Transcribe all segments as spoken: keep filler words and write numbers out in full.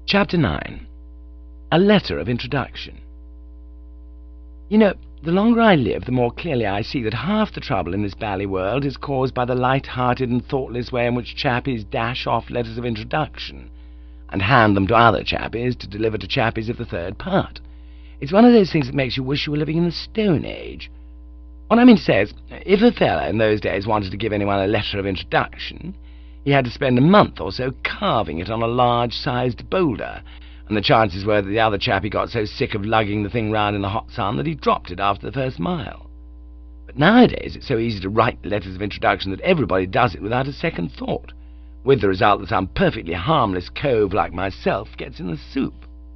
Chapter nine. A Letter of Introduction. You know, the longer I live, the more clearly I see that half the trouble in this bally world is caused by the light-hearted and thoughtless way in which chappies dash off letters of introduction, and hand them to other chappies to deliver to chappies of the third part. It's one of those things that makes you wish you were living in the Stone Age. What I mean to say is, if a fella in those days wanted to give anyone a letter of introduction, he had to spend a month or so carving it on a large-sized boulder, and the chances were that the other chappie got so sick of lugging the thing round in the hot sun that he dropped it after the first mile. But nowadays it's so easy to write letters of introduction that everybody does it without a second thought, with the result that some perfectly harmless cove like myself gets in the soup.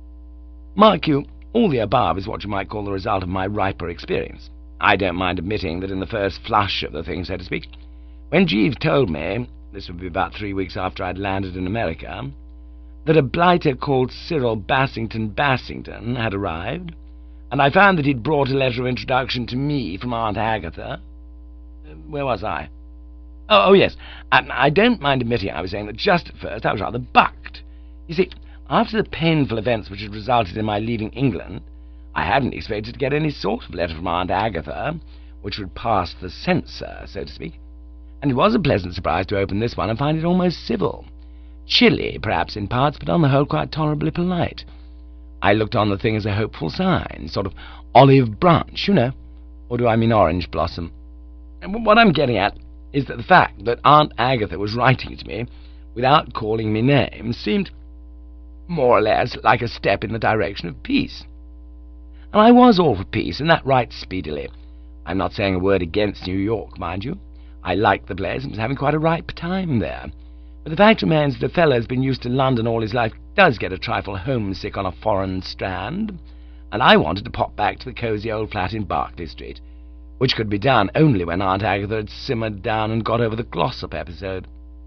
Mark you, all the above is what you might call the result of my riper experience. I don't mind admitting that in the first flush of the thing, so to speak, when Jeeves told me, this would be about three weeks after I'd landed in America, that a blighter called Cyril Bassington Bassington had arrived, and I found that he'd brought a letter of introduction to me from Aunt Agatha. Uh, where was I? Oh, oh yes, I, I don't mind admitting I was saying that just at first I was rather bucked. You see, after the painful events which had resulted in my leaving England, I hadn't expected to get any sort of letter from Aunt Agatha, which would pass the censor, so to speak. And it was a pleasant surprise to open this one and find it almost civil. Chilly, perhaps, in parts, but on the whole quite tolerably polite. I looked on the thing as a hopeful sign, sort of olive branch, you know. Or do I mean orange blossom? And what I'm getting at is that the fact that Aunt Agatha was writing to me without calling me names seemed more or less like a step in the direction of peace. And I was all for peace, and that right speedily. I'm not saying a word against New York, mind you. I liked the place and was having quite a ripe time there. But the fact remains that a fellow who's been used to London all his life does get a trifle homesick on a foreign strand, and I wanted to pop back to the cosy old flat in Berkeley Street, which could be done only when Aunt Agatha had simmered down and got over the Glossop episode.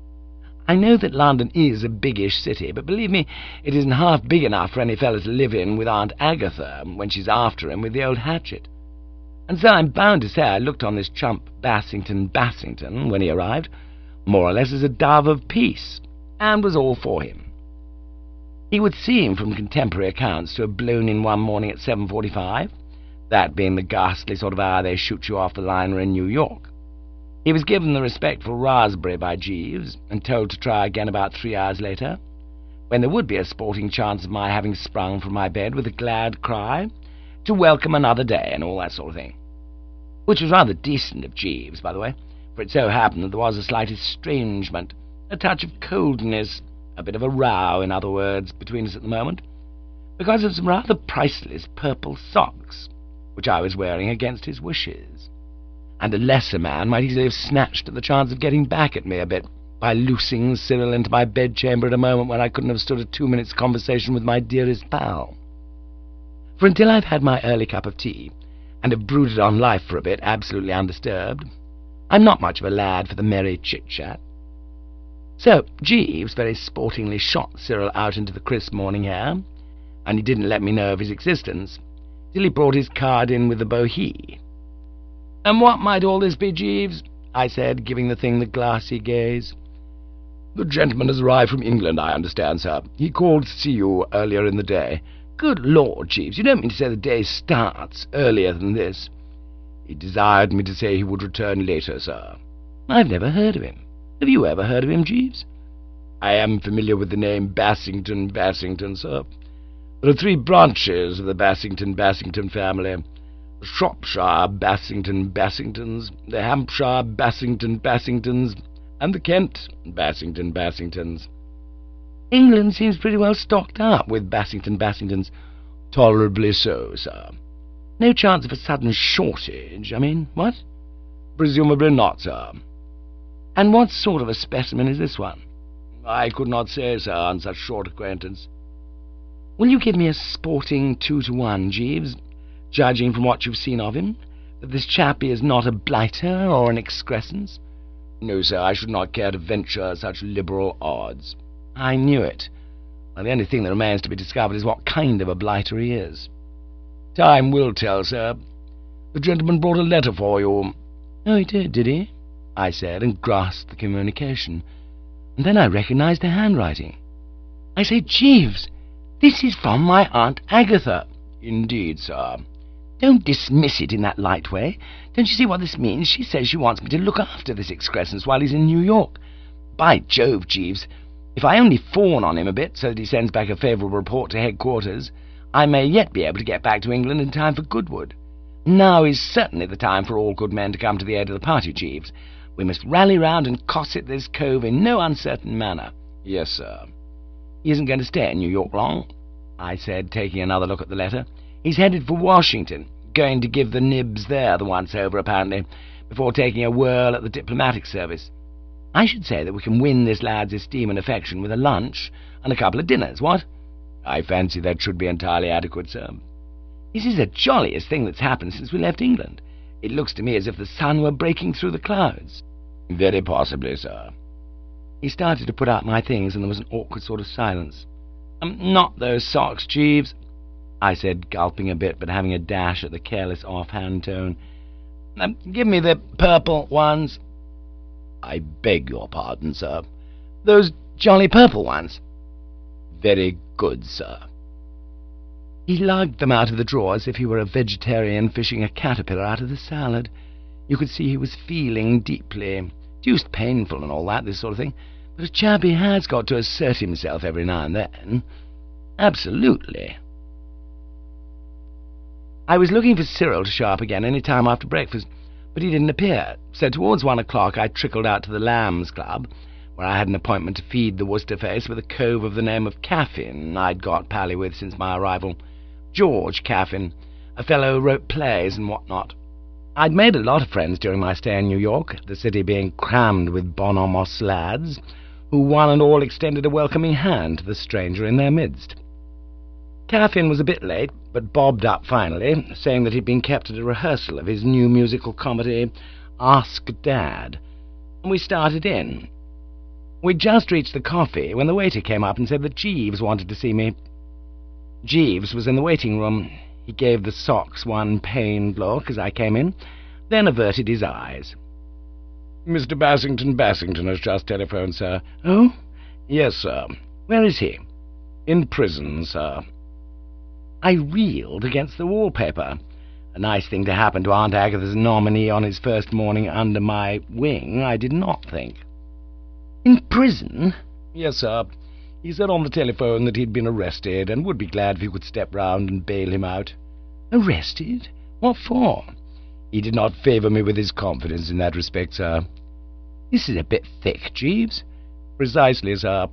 I know that London is a biggish city, but believe me, it isn't half big enough for any fellow to live in with Aunt Agatha when she's after him with the old hatchet. And so I'm bound to say I looked on this chump Bassington Bassington, when he arrived, more or less as a dove of peace, and was all for him. He would seem, from contemporary accounts, to have blown in one morning at seven forty-five, that being the ghastly sort of hour they shoot you off the liner in New York. He was given the respectful raspberry by Jeeves, and told to try again about three hours later, when there would be a sporting chance of my having sprung from my bed with a glad cry, to welcome another day, and all that sort of thing. Which was rather decent of Jeeves, by the way, for it so happened that there was a slight estrangement, a touch of coldness, a bit of a row, in other words, between us at the moment, because of some rather priceless purple socks, which I was wearing against his wishes. And a lesser man might easily have snatched at the chance of getting back at me a bit by loosing Cyril into my bedchamber at a moment when I couldn't have stood a two minutes' conversation with my dearest pal. For until I've had my early cup of tea, and have brooded on life for a bit, absolutely undisturbed, I'm not much of a lad for the merry chit-chat. So Jeeves very sportingly shot Cyril out into the crisp morning air, and he didn't let me know of his existence till he brought his card in with the bohea. "And what might all this be, Jeeves?" I said, giving the thing the glassy gaze. "The gentleman has arrived from England, I understand, sir. He called to see you earlier in the day." "Good Lord, Jeeves, you don't mean to say the day starts earlier than this?" "He desired me to say he would return later, sir." "I've never heard of him. Have you ever heard of him, Jeeves?" "I am familiar with the name Bassington Bassington, sir. There are three branches of the Bassington Bassington family. The Shropshire Bassington Bassingtons, the Hampshire Bassington Bassingtons, and the Kent Bassington Bassingtons." "England seems pretty well stocked up with Bassington Bassingtons." "Tolerably so, sir." "No chance of a sudden shortage, I mean, what?" "Presumably not, sir." "And what sort of a specimen is this one?" "I could not say, sir, on such short acquaintance." "Will you give me a sporting two to one, Jeeves, judging from what you've seen of him, that this chappie is not a blighter or an excrescence?" "No, sir, I should not care to venture such liberal odds." "I knew it. Well, the only thing that remains to be discovered is what kind of a blighter he is." "Time will tell, sir. The gentleman brought a letter for you." "Oh, he did, did he?" I said, and grasped the communication. And then I recognized the handwriting. "I say, Jeeves, This is from my Aunt Agatha." "Indeed, sir." "Don't dismiss it in that light way. Don't you see what this means? She says she wants me to look after this excrescence while he's in New York. By Jove, Jeeves, if I only fawn on him a bit so that he sends back a favourable report to headquarters, I may yet be able to get back to England in time for Goodwood. Now is certainly the time for all good men to come to the aid of the party, Jeeves. We must rally round and cosset this cove in no uncertain manner." "Yes, sir." "He isn't going to stay in New York long," I said, taking another look at the letter. "He's headed for Washington, going to give the nibs there the once-over, apparently, before taking a whirl at the diplomatic service. I should say that we can win this lad's esteem and affection with a lunch and a couple of dinners, what?" "I fancy that should be entirely adequate, sir." "This is the jolliest thing that's happened since we left England. It looks to me as if the sun were breaking through the clouds." "Very possibly, sir." He started to put out my things, and there was an awkward sort of silence. Um, "Not those socks, Jeeves," I said, gulping a bit, but having a dash at the careless off-hand tone. Um, "give me the purple ones." "I beg your pardon, sir." "Those jolly purple ones." "Very good, sir." He lugged them out of the drawer as if he were a vegetarian fishing a caterpillar out of the salad. You could see he was feeling deeply. Deuced painful and all that, this sort of thing. But a chappie has got to assert himself every now and then. Absolutely. I was looking for Cyril to show up again any time after breakfast, but he didn't appear, so towards one o'clock I trickled out to the Lambs Club, where I had an appointment to feed the Worcester face with a cove of the name of Caffin I'd got pally with since my arrival. George Caffin, a fellow who wrote plays and what not. I'd made a lot of friends during my stay in New York, the city being crammed with bonhomos lads, who one and all extended a welcoming hand to the stranger in their midst. Caffin was a bit late, but bobbed up finally, saying that he'd been kept at a rehearsal of his new musical comedy, Ask Dad, and we started in. We'd just reached the coffee when the waiter came up and said that Jeeves wanted to see me. Jeeves was in the waiting room. He gave the socks one pained look as I came in, then averted his eyes. "Mister Bassington Bassington has just telephoned, sir." "Oh?" "Yes, sir." "Where is he?" "In prison, sir." I reeled against the wallpaper. A nice thing to happen to Aunt Agatha's nominee on his first morning under my wing, I did not think. "In prison?" "Yes, sir. He said on the telephone that he'd been arrested, and would be glad if you could step round and bail him out." "Arrested? What for?" "He did not favour me with his confidence in that respect, sir." "This is a bit thick, Jeeves." "Precisely, sir."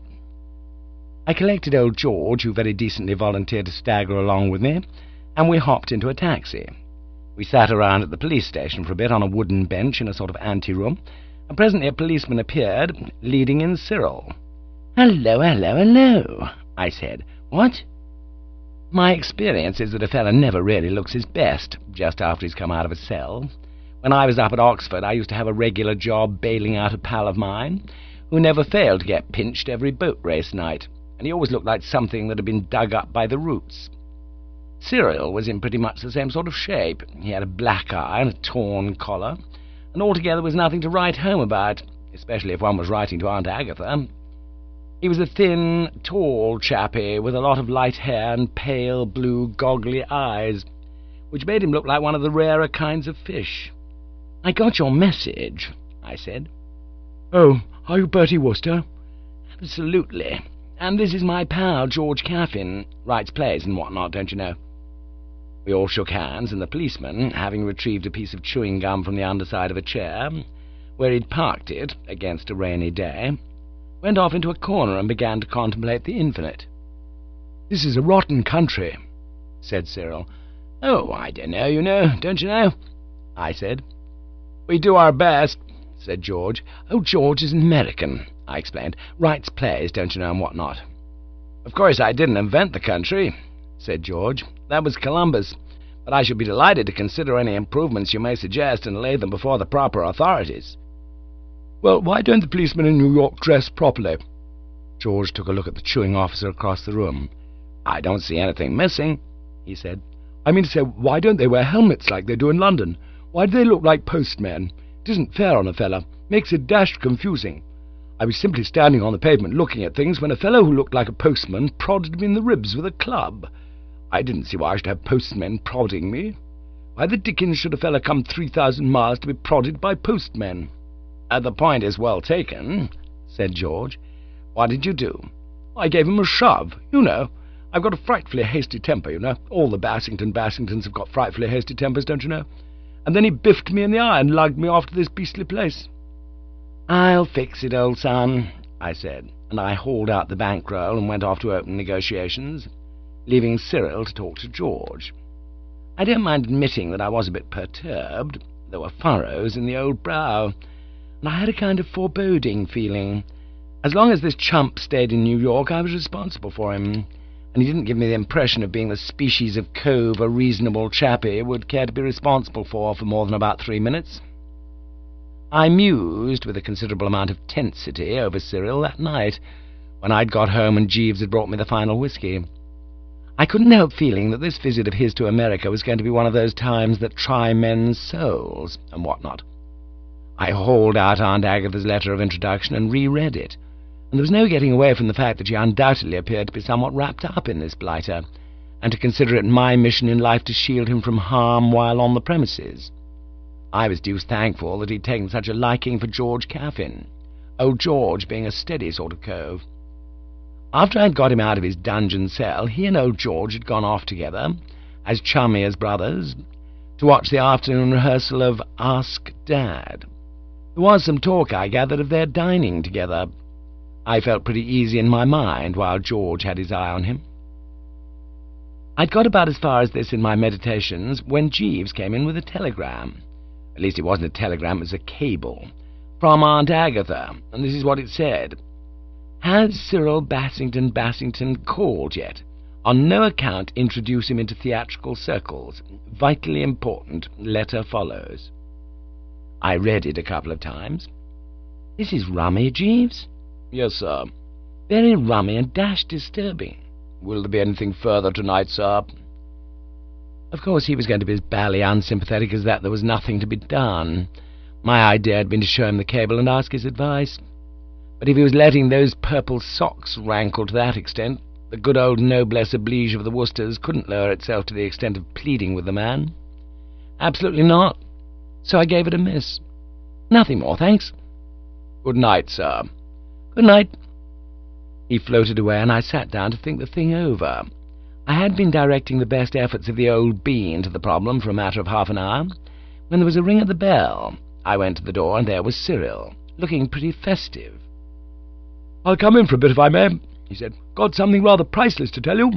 I collected old George, who very decently volunteered to stagger along with me, and we hopped into a taxi. We sat around at the police station for a bit on a wooden bench in a sort of ante-room, and presently a policeman appeared, leading in Cyril. "Hello, hello, hello," I said. "What?" My experience is that a fellow never really looks his best just after he's come out of a cell. When I was up at Oxford, I used to have a regular job bailing out a pal of mine, who never failed to get pinched every boat race night, and he always looked like something that had been dug up by the roots. Cyril was in pretty much the same sort of shape. He had a black eye and a torn collar, and altogether was nothing to write home about, especially if one was writing to Aunt Agatha. He was a thin, tall chappie with a lot of light hair and pale blue goggly eyes, which made him look like one of the rarer kinds of fish. "I got your message," I said. "Oh, are you Bertie Wooster?" "Absolutely. And this is my pal, George Caffin. Writes plays and what not, don't you know?" We all shook hands, and the policeman, having retrieved a piece of chewing gum from the underside of a chair, where he'd parked it against a rainy day, went off into a corner and began to contemplate the infinite. "This is a rotten country," said Cyril. "Oh, I don't know, you know, don't you know?" I said. "We do our best," said George. "Oh, George is an American," I explained. "Writes plays, don't you know, and what not." "Of course I didn't invent the country," said George. "That was Columbus. But I should be delighted to consider any improvements you may suggest and lay them before the proper authorities." "Well, why don't the policemen in New York dress properly?" George took a look at the chewing officer across the room. "I don't see anything missing," he said. "I mean to say, why don't they wear helmets like they do in London? Why do they look like postmen? It isn't fair on a fella. Makes it dashed confusing. I was simply standing on the pavement looking at things when a fellow who looked like a postman prodded me in the ribs with a club. I didn't see why I should have postmen prodding me. Why the dickens should a fellow come three thousand miles to be prodded by postmen?" Uh, "The point is well taken," said George. "What did you do?" "I gave him a shove, you know. I've got a frightfully hasty temper, you know. All the Bassington Bassingtons have got frightfully hasty tempers, don't you know? And then he biffed me in the eye and lugged me off to this beastly place." "I'll fix it, old son," I said, and I hauled out the bankroll and went off to open negotiations, leaving Cyril to talk to George. I don't mind admitting that I was a bit perturbed. There were furrows in the old brow, and I had a kind of foreboding feeling. As long as this chump stayed in New York, I was responsible for him, and he didn't give me the impression of being the species of cove a reasonable chappie would care to be responsible for for more than about three minutes. I mused with a considerable amount of tensity over Cyril that night, when I'd got home and Jeeves had brought me the final whiskey. I couldn't help feeling that this visit of his to America was going to be one of those times that try men's souls, and what not. I hauled out Aunt Agatha's letter of introduction and reread it, and there was no getting away from the fact that she undoubtedly appeared to be somewhat wrapped up in this blighter, and to consider it my mission in life to shield him from harm while on the premises. I was deuced thankful that he'd taken such a liking for George Caffin, old George being a steady sort of cove. After I'd got him out of his dungeon cell, he and old George had gone off together, as chummy as brothers, to watch the afternoon rehearsal of Ask Dad. There was some talk, I gathered, of their dining together. I felt pretty easy in my mind while George had his eye on him. I'd got about as far as this in my meditations when Jeeves came in with a telegram. At least it wasn't a telegram, it was a cable, from Aunt Agatha, and this is what it said. "Has Cyril Bassington Bassington called yet? On no account introduce him into theatrical circles. Vitally important. Letter follows." I read it a couple of times. "This is rummy, Jeeves?" "Yes, sir." "Very rummy and dashed disturbing." "Will there be anything further tonight, sir?" Of course, he was going to be as bally unsympathetic as that there was nothing to be done. My idea had been to show him the cable and ask his advice. But if he was letting those purple socks rankle to that extent, the good old noblesse oblige of the Worcesters couldn't lower itself to the extent of pleading with the man. Absolutely not. So I gave it a miss. "Nothing more, thanks." "Good night, sir." "Good night." He floated away, and I sat down to think the thing over. I had been directing the best efforts of the old bean to the problem for a matter of half an hour, when there was a ring at the bell. I went to the door, and there was Cyril, looking pretty festive. "I'll come in for a bit if I may," he said. "Got something rather priceless to tell you."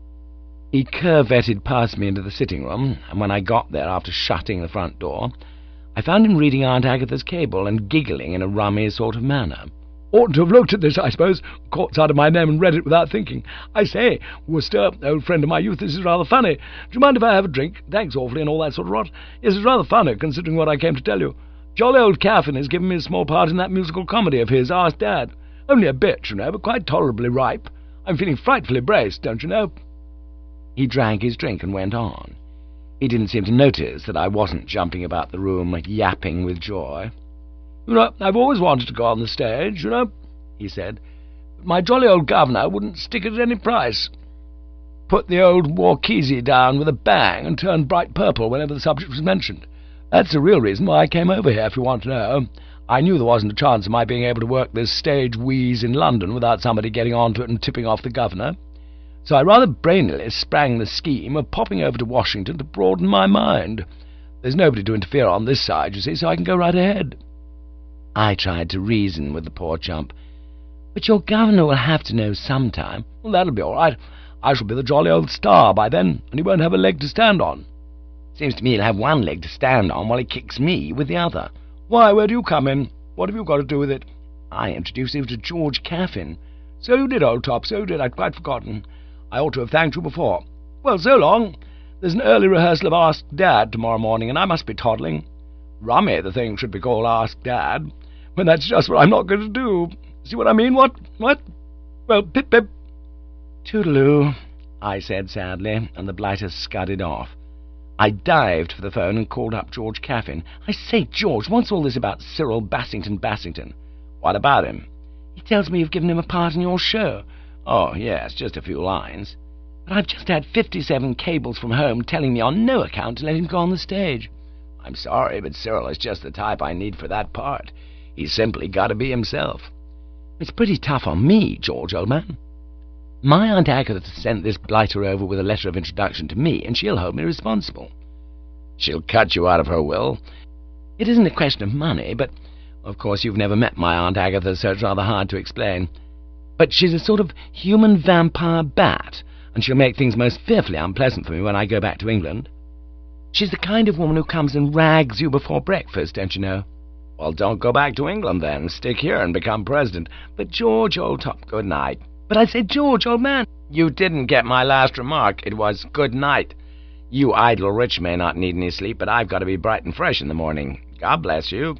He curvetted past me into the sitting-room, and when I got there after shutting the front door, I found him reading Aunt Agatha's cable and giggling in a rummy sort of manner. "Ought to have looked at this, I suppose. Caught sight of my name and read it without thinking. I say, Worcester, old friend of my youth, this is rather funny. Do you mind if I have a drink? Thanks awfully and all that sort of rot. Yes, it's rather funny, considering what I came to tell you. Jolly old Caffin has given me a small part in that musical comedy of his, Ask Dad. Only a bit, you know, but quite tolerably ripe. I'm feeling frightfully braced, don't you know?" He drank his drink and went on. He didn't seem to notice that I wasn't jumping about the room, yapping with joy. "You know, I've always wanted to go on the stage, you know," he said, "but my jolly old governor wouldn't stick it at any price. Put the old Warkeesy down with a bang and turned bright purple whenever the subject was mentioned. That's the real reason why I came over here, if you want to know. I knew there wasn't a chance of my being able to work this stage wheeze in London without somebody getting on to it and tipping off the governor. So I rather brainily sprang the scheme of popping over to Washington to broaden my mind. There's nobody to interfere on this side, you see, so I can go right ahead." I tried to reason with the poor chump. "But your governor will have to know sometime." "Well, that'll be all right. I shall be the jolly old star by then, and he won't have a leg to stand on." "Seems to me he'll have one leg to stand on while he kicks me with the other." "Why, where do you come in? What have you got to do with it?" "I introduced you to George Caffin." "So you did, old top, so you did. I'd quite forgotten. I ought to have thanked you before. Well, so long. There's an early rehearsal of Ask Dad tomorrow morning, and I must be toddling. Rummy the thing should be called Ask Dad, when that's just what I'm not going to do. See what I mean? What? What? Well, pip-pip." "Toodaloo," I said sadly, and the blighter scudded off. I dived for the phone and called up George Caffin. "I say, George, what's all this about Cyril Bassington Bassington?" "What about him?" He tells me you've given him a part in your show. Oh, yes, just a few lines. But I've just had fifty-seven cables from home telling me on no account to let him go on the stage. I'm sorry, but Cyril is just the type I need for that part. He's simply got to be himself. It's pretty tough on me, George, old man. My Aunt Agatha sent this blighter over with a letter of introduction to me, and she'll hold me responsible. She'll cut you out of her will. It isn't a question of money, but, of course, you've never met my Aunt Agatha, so it's rather hard to explain. But she's a sort of human vampire bat, and she'll make things most fearfully unpleasant for me when I go back to England. She's the kind of woman who comes and rags you before breakfast, don't you know? Well, don't go back to England, then. Stick here and become president. But, George, old top, good night. But I said, George, old man. You didn't get my last remark. It was good night. You idle rich may not need any sleep, but I've got to be bright and fresh in the morning. God bless you.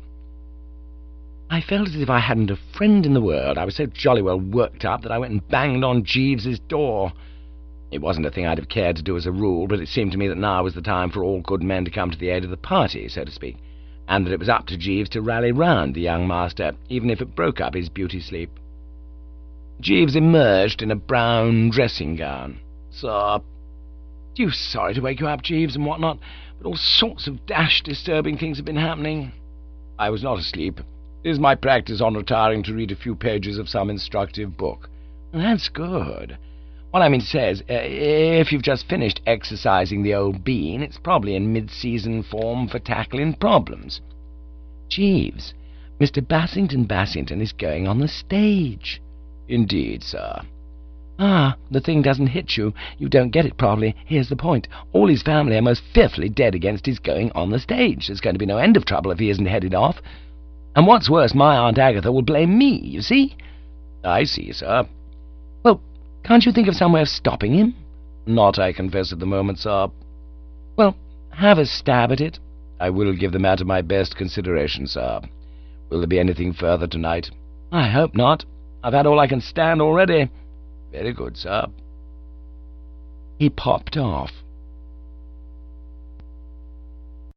I felt as if I hadn't a friend in the world. I was so jolly well worked up that I went and banged on Jeeves's door. It wasn't a thing I'd have cared to do as a rule, but it seemed to me that now was the time for all good men to come to the aid of the party, so to speak, and that it was up to Jeeves to rally round the young master, even if it broke up his beauty sleep. Jeeves emerged in a brown dressing-gown. Sir, you sorry to wake you up, Jeeves, and what not, but all sorts of dashed disturbing things have been happening. I was not asleep. It is my practice on retiring to read a few pages of some instructive book. That's good. What I mean says, uh, if you've just finished exercising the old bean, it's probably in mid-season form for tackling problems. Jeeves, Mister Bassington Bassington is going on the stage. Indeed, sir. Ah, the thing doesn't hit you. You don't get it probably. Here's the point. All his family are most fearfully dead against his going on the stage. There's going to be no end of trouble if he isn't headed off. And what's worse, my Aunt Agatha will blame me, you see? I see, sir. Well, can't you think of some way of stopping him? Not, I confess, at the moment, sir. Well, have a stab at it. I will give the matter my best consideration, sir. Will there be anything further tonight? I hope not. I've had all I can stand already. Very good, sir. He popped off.